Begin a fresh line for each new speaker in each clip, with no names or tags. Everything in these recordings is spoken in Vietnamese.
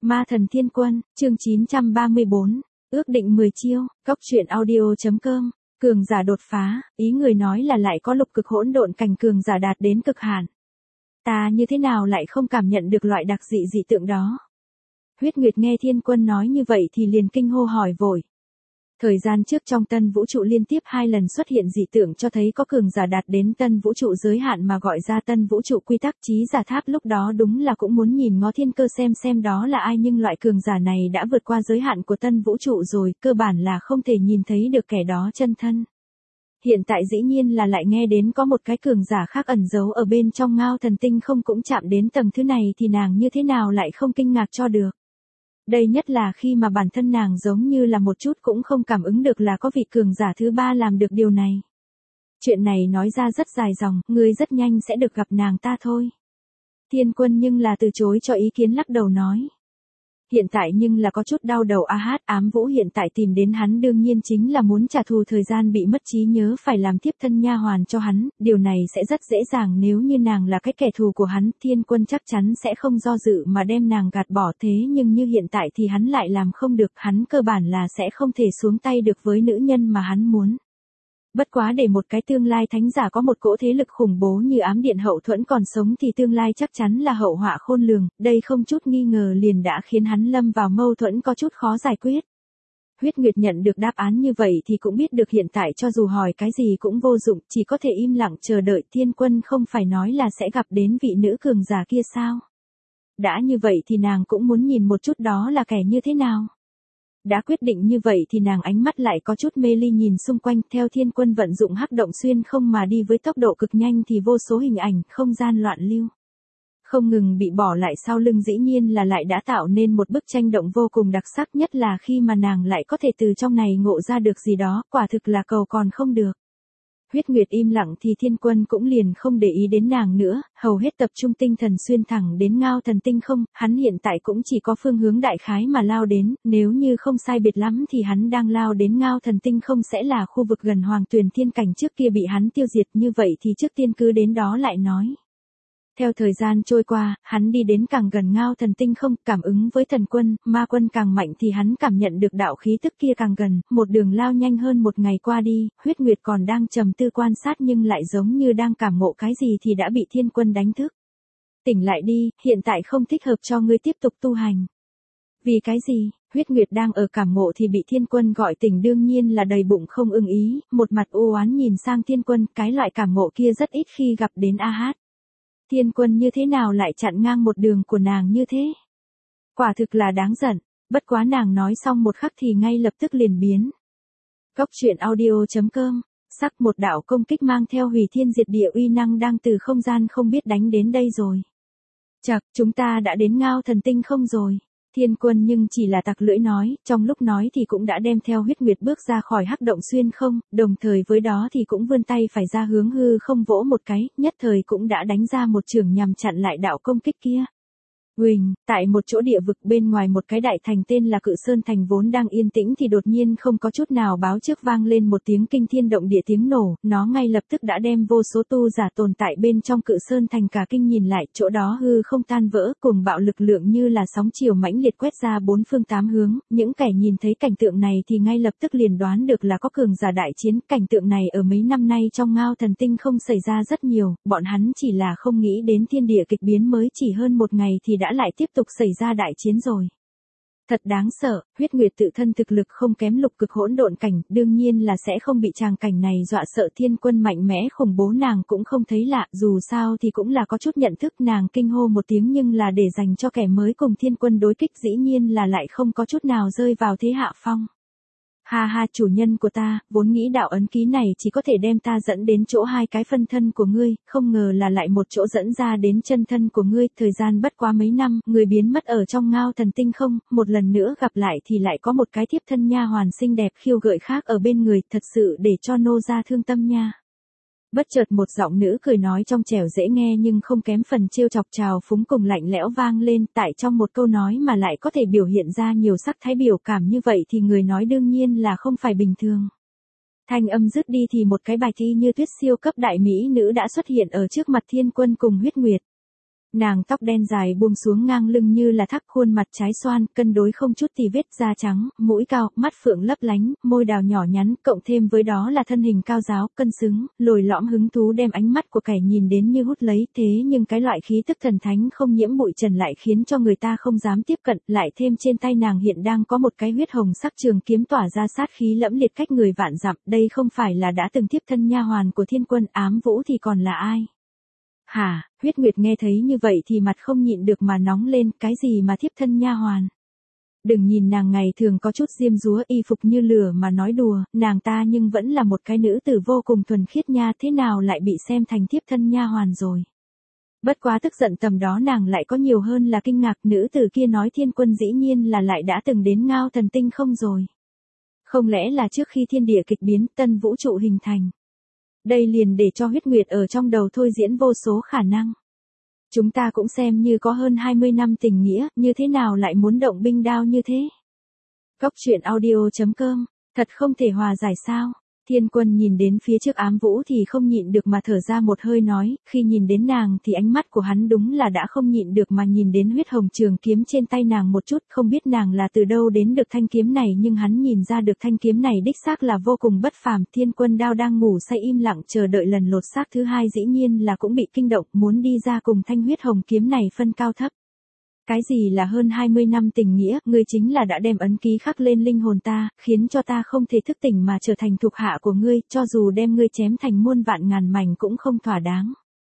Ma thần thiên quân, chương 934, ước định 10 chiêu, góc truyện audio.com, cường giả đột phá, ý người nói là lại có lục cực hỗn độn cảnh cường giả đạt đến cực hạn. Ta như thế nào lại không cảm nhận được loại đặc dị dị tượng đó? Huyết Nguyệt nghe thiên quân nói như vậy thì liền kinh hô hỏi vội. Thời gian trước trong tân vũ trụ liên tiếp 2 lần xuất hiện dị tượng cho thấy có cường giả đạt đến tân vũ trụ giới hạn mà gọi ra tân vũ trụ quy tắc trí giả tháp, lúc đó đúng là cũng muốn nhìn ngó thiên cơ xem đó là ai, nhưng loại cường giả này đã vượt qua giới hạn của tân vũ trụ rồi, cơ bản là không thể nhìn thấy được kẻ đó chân thân. Hiện tại dĩ nhiên là lại nghe đến có một cái cường giả khác ẩn giấu ở bên trong Ngao Thần Tinh không cũng chạm đến tầng thứ này thì nàng như thế nào lại không kinh ngạc cho được. Đây nhất là khi mà bản thân nàng giống như là một chút cũng không cảm ứng được là có vị cường giả thứ 3 làm được điều này. Chuyện này nói ra rất dài dòng, ngươi rất nhanh sẽ được gặp nàng ta thôi. Thiên quân nhưng là từ chối cho ý kiến, lắc đầu nói. Hiện tại nhưng là có chút đau đầu ám vũ hiện tại tìm đến hắn đương nhiên chính là muốn trả thù thời gian bị mất trí nhớ, phải làm tiếp thân nha hoàn cho hắn, điều này sẽ rất dễ dàng nếu như nàng là cái kẻ thù của hắn, thiên quân chắc chắn sẽ không do dự mà đem nàng gạt bỏ, thế nhưng như hiện tại thì hắn lại làm không được, hắn cơ bản là sẽ không thể xuống tay được với nữ nhân mà hắn muốn. Bất quá để một cái tương lai thánh giả có một cỗ thế lực khủng bố như ám điện hậu thuẫn còn sống thì tương lai chắc chắn là hậu họa khôn lường, đây không chút nghi ngờ liền đã khiến hắn lâm vào mâu thuẫn có chút khó giải quyết. Huyết Nguyệt nhận được đáp án như vậy thì cũng biết được hiện tại cho dù hỏi cái gì cũng vô dụng, chỉ có thể im lặng chờ đợi. Thiên quân không phải nói là sẽ gặp đến vị nữ cường giả kia sao? Đã như vậy thì nàng cũng muốn nhìn một chút đó là kẻ như thế nào. Đã quyết định như vậy thì nàng ánh mắt lại có chút mê ly nhìn xung quanh, theo thiên quân vận dụng hắc động xuyên không mà đi với tốc độ cực nhanh thì vô số hình ảnh, không gian loạn lưu. Không ngừng bị bỏ lại sau lưng, dĩ nhiên là lại đã tạo nên một bức tranh động vô cùng đặc sắc, nhất là khi mà nàng lại có thể từ trong này ngộ ra được gì đó, quả thực là cầu còn không được. Huyết Nguyệt im lặng thì thiên quân cũng liền không để ý đến nàng nữa, hầu hết tập trung tinh thần xuyên thẳng đến Ngao Thần Tinh không, hắn hiện tại cũng chỉ có phương hướng đại khái mà lao đến, nếu như không sai biệt lắm thì hắn đang lao đến Ngao Thần Tinh không sẽ là khu vực gần Hoàng Tuyền Thiên Cảnh trước kia bị hắn tiêu diệt, như vậy thì trước tiên cứ đến đó lại nói. Theo thời gian trôi qua, hắn đi đến càng gần Ngao Thần Tinh không, cảm ứng với thần quân, ma quân càng mạnh thì hắn cảm nhận được đạo khí tức kia càng gần, một đường lao nhanh hơn một ngày qua đi, Huyết Nguyệt còn đang trầm tư quan sát nhưng lại giống như đang cảm ngộ cái gì thì đã bị thiên quân đánh thức. Tỉnh lại đi, hiện tại không thích hợp cho ngươi tiếp tục tu hành. Vì cái gì? Huyết Nguyệt đang ở cảm ngộ thì bị thiên quân gọi tỉnh, đương nhiên là đầy bụng không ưng ý, một mặt u oán nhìn sang thiên quân, cái loại cảm ngộ kia rất ít khi gặp đến Thiên quân như thế nào lại chặn ngang một đường của nàng như thế? Quả thực là đáng giận, bất quá nàng nói xong một khắc thì ngay lập tức liền biến. Góc truyện audio.com, sắc một đạo công kích mang theo hủy thiên diệt địa uy năng đang từ không gian không biết đánh đến đây rồi. Chậc, chúng ta đã đến Ngao Thần Tinh không rồi. Thiên quân nhưng chỉ là tặc lưỡi nói, trong lúc nói thì cũng đã đem theo Huyết Nguyệt bước ra khỏi hắc động xuyên không, đồng thời với đó thì cũng vươn tay phải ra hướng hư không vỗ một cái, nhất thời cũng đã đánh ra một chưởng nhằm chặn lại đạo công kích kia. Huỳnh, tại một chỗ địa vực bên ngoài một cái đại thành tên là Cự Sơn Thành vốn đang yên tĩnh thì đột nhiên không có chút nào báo trước vang lên một tiếng kinh thiên động địa tiếng nổ, nó ngay lập tức đã đem vô số tu giả tồn tại bên trong Cự Sơn Thành cả kinh nhìn lại, chỗ đó hư không tan vỡ, cùng bạo lực lượng như là sóng chiều mãnh liệt quét ra bốn phương tám hướng, những kẻ nhìn thấy cảnh tượng này thì ngay lập tức liền đoán được là có cường giả đại chiến, cảnh tượng này ở mấy năm nay trong Ngao Thần Tinh không xảy ra rất nhiều, bọn hắn chỉ là không nghĩ đến thiên địa kịch biến mới chỉ hơn một ngày thì đã lại tiếp tục xảy ra đại chiến rồi. Thật đáng sợ, Huyết Nguyệt tự thân thực lực không kém lục cực hỗn độn cảnh, đương nhiên là sẽ không bị tràng cảnh này dọa sợ, thiên quân mạnh mẽ khủng bố nàng cũng không thấy lạ, dù sao thì cũng là có chút nhận thức, nàng kinh hô một tiếng nhưng là để dành cho kẻ mới cùng thiên quân đối kích, dĩ nhiên là lại không có chút nào rơi vào thế hạ phong. Ha ha, chủ nhân của ta, vốn nghĩ đạo ấn ký này chỉ có thể đem ta dẫn đến chỗ hai cái phân thân của ngươi, không ngờ là lại một chỗ dẫn ra đến chân thân của ngươi, thời gian bất quá mấy năm, người biến mất ở trong Ngao Thần Tinh không, một lần nữa gặp lại thì lại có một cái tiếp thân nha hoàn xinh đẹp khiêu gợi khác ở bên người, thật sự để cho nô gia thương tâm nha. Bất chợt một giọng nữ cười nói trong trẻo dễ nghe nhưng không kém phần trêu chọc trào phúng cùng lạnh lẽo vang lên, tại trong một câu nói mà lại có thể biểu hiện ra nhiều sắc thái biểu cảm như vậy thì người nói đương nhiên là không phải bình thường. Thanh âm dứt đi thì một cái bài thi như tuyết siêu cấp đại mỹ nữ đã xuất hiện ở trước mặt thiên quân cùng Huyết Nguyệt. Nàng tóc đen dài buông xuống ngang lưng như là thác, khuôn mặt trái xoan, cân đối không chút tì vết, da trắng, mũi cao, mắt phượng lấp lánh, môi đào nhỏ nhắn, cộng thêm với đó là thân hình cao ráo, cân xứng, lồi lõm hứng thú đem ánh mắt của kẻ nhìn đến như hút lấy, thế nhưng cái loại khí tức thần thánh không nhiễm bụi trần lại khiến cho người ta không dám tiếp cận, lại thêm trên tay nàng hiện đang có một cái huyết hồng sắc trường kiếm tỏa ra sát khí lẫm liệt cách người vạn dặm, đây không phải là đã từng tiếp thân nha hoàn của Thiên Quân, Ám Vũ thì còn là ai? Hả? Huyết Nguyệt nghe thấy như vậy thì mặt không nhịn được mà nóng lên, cái gì mà thiếp thân nha hoàn? Đừng nhìn nàng ngày thường có chút diêm dúa y phục như lửa mà nói đùa, nàng ta nhưng vẫn là một cái nữ tử vô cùng thuần khiết nha, thế nào lại bị xem thành thiếp thân nha hoàn rồi? Bất quá tức giận tầm đó nàng lại có nhiều hơn là kinh ngạc, nữ tử kia nói Thiên Quân dĩ nhiên là lại đã từng đến Ngao Thần Tinh không rồi? Không lẽ là trước khi thiên địa kịch biến, tân vũ trụ hình thành? Đây liền để cho Huyết Nguyệt ở trong đầu thôi diễn vô số khả năng. Chúng ta cũng xem như có hơn 20 năm tình nghĩa, như thế nào lại muốn động binh đao như thế? Góc truyện audio.com, thật không thể hòa giải sao? Thiên Quân nhìn đến phía trước Ám Vũ thì không nhịn được mà thở ra một hơi nói, khi nhìn đến nàng thì ánh mắt của hắn đúng là đã không nhịn được mà nhìn đến huyết hồng trường kiếm trên tay nàng một chút, không biết nàng là từ đâu đến được thanh kiếm này nhưng hắn nhìn ra được thanh kiếm này đích xác là vô cùng bất phàm. Thiên Quân đao đang ngủ say im lặng chờ đợi lần lột xác thứ hai dĩ nhiên là cũng bị kinh động, muốn đi ra cùng thanh huyết hồng kiếm này phân cao thấp. Cái gì là hơn 20 năm tình nghĩa, ngươi chính là đã đem ấn ký khắc lên linh hồn ta, khiến cho ta không thể thức tỉnh mà trở thành thuộc hạ của ngươi, cho dù đem ngươi chém thành muôn vạn ngàn mảnh cũng không thỏa đáng.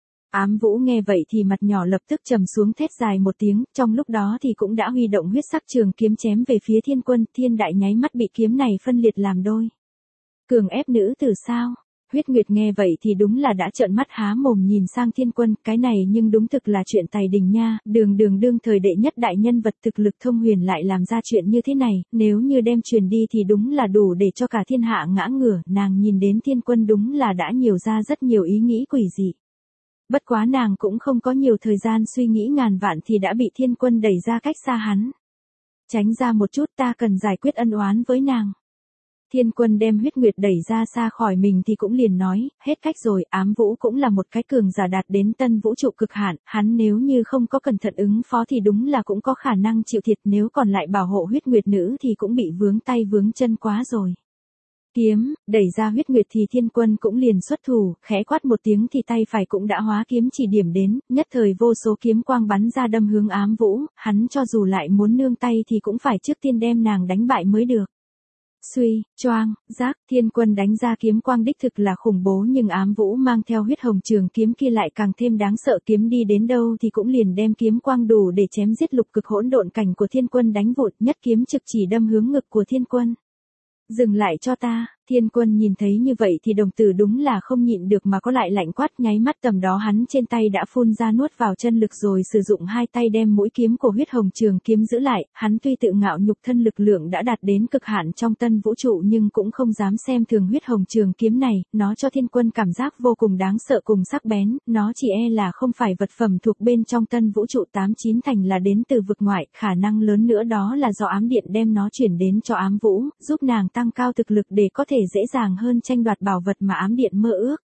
Ám Vũ nghe vậy thì mặt nhỏ lập tức trầm xuống, thét dài một tiếng, trong lúc đó thì cũng đã huy động huyết sắc trường kiếm chém về phía Thiên Quân, Thiên Đại nháy mắt bị kiếm này phân liệt làm đôi. Cường ép nữ tử sao? Huyết Nguyệt nghe vậy thì đúng là đã trợn mắt há mồm nhìn sang Thiên Quân, cái này nhưng đúng thực là chuyện tài đình nha, đương thời đệ nhất đại nhân vật thực lực thông huyền lại làm ra chuyện như thế này, nếu như đem truyền đi thì đúng là đủ để cho cả thiên hạ ngã ngửa, nàng nhìn đến Thiên Quân đúng là đã nhiều ra rất nhiều ý nghĩ quỷ dị. Bất quá nàng cũng không có nhiều thời gian suy nghĩ ngàn vạn thì đã bị Thiên Quân đẩy ra cách xa hắn. Tránh ra một chút, ta cần giải quyết ân oán với nàng. Thiên Quân đem Huyết Nguyệt đẩy ra xa khỏi mình thì cũng liền nói, hết cách rồi, Ám Vũ cũng là một cái cường giả đạt đến tân vũ trụ cực hạn, hắn nếu như không có cẩn thận ứng phó thì đúng là cũng có khả năng chịu thiệt, nếu còn lại bảo hộ Huyết Nguyệt nữ thì cũng bị vướng tay vướng chân quá rồi. Kiếm, đẩy ra Huyết Nguyệt thì Thiên Quân cũng liền xuất thủ, khẽ quát một tiếng thì tay phải cũng đã hóa kiếm chỉ điểm đến, nhất thời vô số kiếm quang bắn ra đâm hướng Ám Vũ, hắn cho dù lại muốn nương tay thì cũng phải trước tiên đem nàng đánh bại mới được. Suy, choang, giác, Thiên Quân đánh ra kiếm quang đích thực là khủng bố nhưng Ám Vũ mang theo huyết hồng trường kiếm kia lại càng thêm đáng sợ, kiếm đi đến đâu thì cũng liền đem kiếm quang đủ để chém giết lục cực hỗn độn cảnh của Thiên Quân đánh vụt, nhất kiếm trực chỉ đâm hướng ngực của Thiên Quân. Dừng lại cho ta, Thiên Quân nhìn thấy như vậy thì đồng tử đúng là không nhịn được mà có lại lạnh quát, nháy mắt tầm đó hắn trên tay đã phun ra nuốt vào chân lực rồi sử dụng hai tay đem mũi kiếm của huyết hồng trường kiếm giữ lại, hắn tuy tự ngạo nhục thân lực lượng đã đạt đến cực hạn trong tân vũ trụ nhưng cũng không dám xem thường huyết hồng trường kiếm này, nó cho Thiên Quân cảm giác vô cùng đáng sợ cùng sắc bén, nó chỉ e là không phải vật phẩm thuộc bên trong tân vũ trụ 89 thành là đến từ vực ngoại, khả năng lớn nữa đó là do ám điện đem nó chuyển đến cho Ám Vũ, giúp nàng tăng cao thực lực để có thể dễ dàng hơn tranh đoạt bảo vật mà ám điện mơ ước.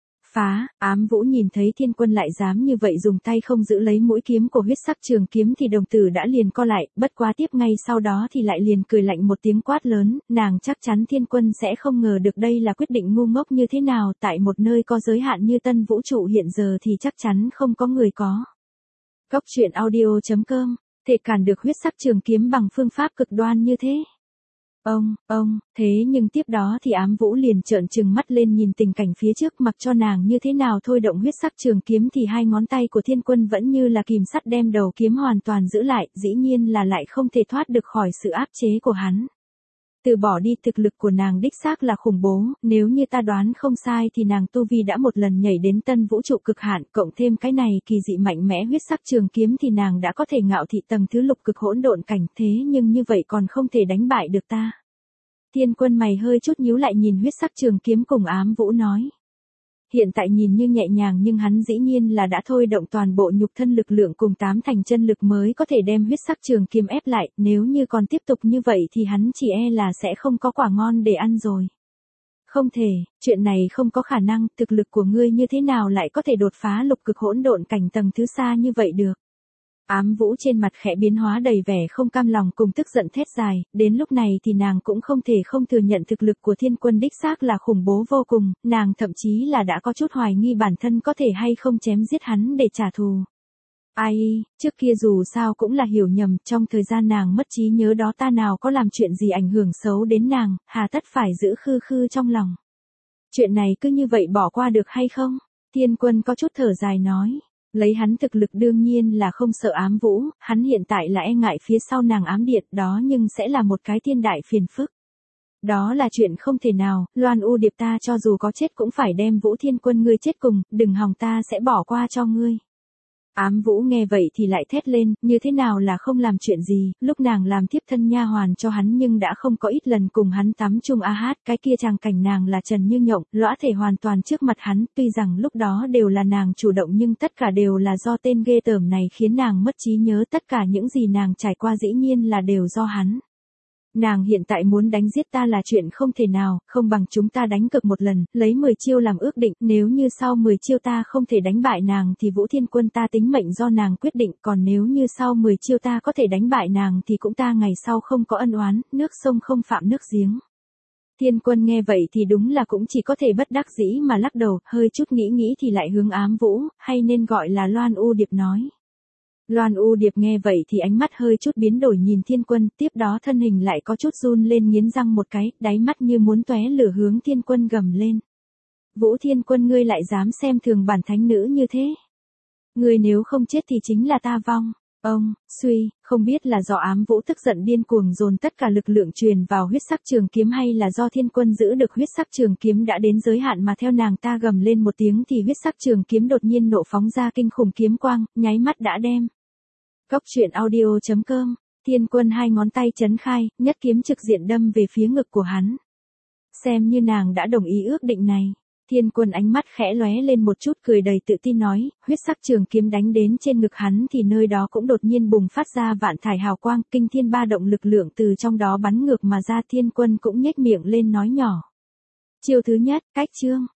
Phá, Ám Vũ nhìn thấy Thiên Quân lại dám như vậy dùng tay không giữ lấy mũi kiếm của huyết sắc trường kiếm thì đồng tử đã liền co lại, bất quá tiếp ngay sau đó thì lại liền cười lạnh một tiếng quát lớn, nàng chắc chắn Thiên Quân sẽ không ngờ được đây là quyết định ngu ngốc như thế nào, tại một nơi có giới hạn như tân vũ trụ hiện giờ thì chắc chắn không có người có. Góc truyện audio.com, thể cản được huyết sắc trường kiếm bằng phương pháp cực đoan như thế. Thế nhưng tiếp đó thì Ám Vũ liền trợn trừng mắt lên nhìn tình cảnh phía trước, mặc cho nàng như thế nào thôi động huyết sắc trường kiếm thì hai ngón tay của Thiên Quân vẫn như là kìm sắt đem đầu kiếm hoàn toàn giữ lại, dĩ nhiên là lại không thể thoát được khỏi sự áp chế của hắn. Từ bỏ đi, thực lực của nàng đích xác là khủng bố, nếu như ta đoán không sai thì nàng tu vi đã một lần nhảy đến tân vũ trụ cực hạn, cộng thêm cái này kỳ dị mạnh mẽ huyết sắc trường kiếm thì nàng đã có thể ngạo thị tầng thứ lục cực hỗn độn cảnh, thế nhưng như vậy còn không thể đánh bại được ta. Thiên Quân mày hơi chút nhíu lại nhìn huyết sắc trường kiếm cùng Ám Vũ nói. Hiện tại nhìn như nhẹ nhàng nhưng hắn dĩ nhiên là đã thôi động toàn bộ nhục thân lực lượng cùng 8 thành chân lực mới có thể đem huyết sắc trường kiếm ép lại, nếu như còn tiếp tục như vậy thì hắn chỉ e là sẽ không có quả ngon để ăn rồi. Không thể, chuyện này không có khả năng, thực lực của ngươi như thế nào lại có thể đột phá lục cực hỗn độn cảnh tầng thứ xa như vậy được. Ám Vũ trên mặt khẽ biến hóa đầy vẻ không cam lòng cùng tức giận thét dài, đến lúc này thì nàng cũng không thể không thừa nhận thực lực của Thiên Quân đích xác là khủng bố vô cùng, nàng thậm chí là đã có chút hoài nghi bản thân có thể hay không chém giết hắn để trả thù. Ai, trước kia dù sao cũng là hiểu nhầm, trong thời gian nàng mất trí nhớ đó ta nào có làm chuyện gì ảnh hưởng xấu đến nàng, hà tất phải giữ khư khư trong lòng. Chuyện này cứ như vậy bỏ qua được hay không? Thiên Quân có chút thở dài nói. Lấy hắn thực lực đương nhiên là không sợ Ám Vũ, hắn hiện tại là e ngại phía sau nàng ám điện đó nhưng sẽ là một cái thiên đại phiền phức. Đó là chuyện không thể nào, Loan U Điệp ta cho dù có chết cũng phải đem Vũ Thiên Quân ngươi chết cùng, đừng hòng ta sẽ bỏ qua cho ngươi. Ám Vũ nghe vậy thì lại thét lên, như thế nào là không làm chuyện gì, lúc nàng làm thiếp thân nha hoàn cho hắn nhưng đã không có ít lần cùng hắn tắm chung a hát, cái kia tràng cảnh nàng là trần như nhộng, lõa thể hoàn toàn trước mặt hắn, tuy rằng lúc đó đều là nàng chủ động nhưng tất cả đều là do tên ghê tởm này khiến nàng mất trí nhớ, tất cả những gì nàng trải qua dĩ nhiên là đều do hắn. Nàng hiện tại muốn đánh giết ta là chuyện không thể nào, không bằng chúng ta đánh cược một lần, lấy 10 chiêu làm ước định, nếu như sau 10 chiêu ta không thể đánh bại nàng thì Vũ Thiên Quân ta tính mệnh do nàng quyết định, còn nếu như sau 10 chiêu ta có thể đánh bại nàng thì cũng ta ngày sau không có ân oán, nước sông không phạm nước giếng. Thiên Quân nghe vậy thì đúng là cũng chỉ có thể bất đắc dĩ mà lắc đầu, hơi chút nghĩ thì lại hướng Ám Vũ, hay nên gọi là Loan U Điệp nói. Loan U Điệp nghe vậy thì ánh mắt hơi chút biến đổi nhìn Thiên Quân, tiếp đó thân hình lại có chút run lên nghiến răng một cái, đáy mắt như muốn tóe lửa hướng Thiên Quân gầm lên. Vũ Thiên Quân ngươi lại dám xem thường bản thánh nữ như thế. Ngươi nếu không chết thì chính là ta vong. Ông, suy, không biết là do Ám Vũ tức giận điên cuồng dồn tất cả lực lượng truyền vào huyết sắc trường kiếm hay là do Thiên Quân giữ được huyết sắc trường kiếm đã đến giới hạn mà theo nàng ta gầm lên một tiếng thì huyết sắc trường kiếm đột nhiên nổ phóng ra kinh khủng kiếm quang, nháy mắt đã đem. Cốc truyện audio.com, Thiên Quân hai ngón tay chấn khai, nhất kiếm trực diện đâm về phía ngực của hắn. Xem như nàng đã đồng ý ước định này. Thiên Quân ánh mắt khẽ lóe lên một chút cười đầy tự tin nói, huyết sắc trường kiếm đánh đến trên ngực hắn thì nơi đó cũng đột nhiên bùng phát ra vạn thải hào quang, kinh thiên ba động lực lượng từ trong đó bắn ngược mà ra. Thiên Quân cũng nhếch miệng lên nói nhỏ. Chiêu thứ nhất, cách chương.